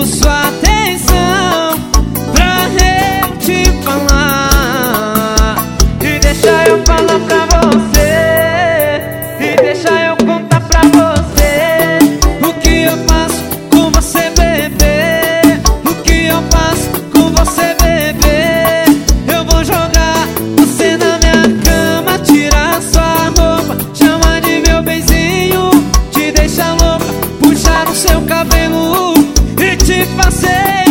pedindo sua atenção pra eu te falar. E deixa eu falar pra você, e deixa eu contar pra você o que eu faço com você, bebê. O que eu faço com você, bebê. Eu vou jogar você na minha cama, tirar sua roupa, chama de meu benzinho, te deixa louca, puxar no seu cabelo e te fazer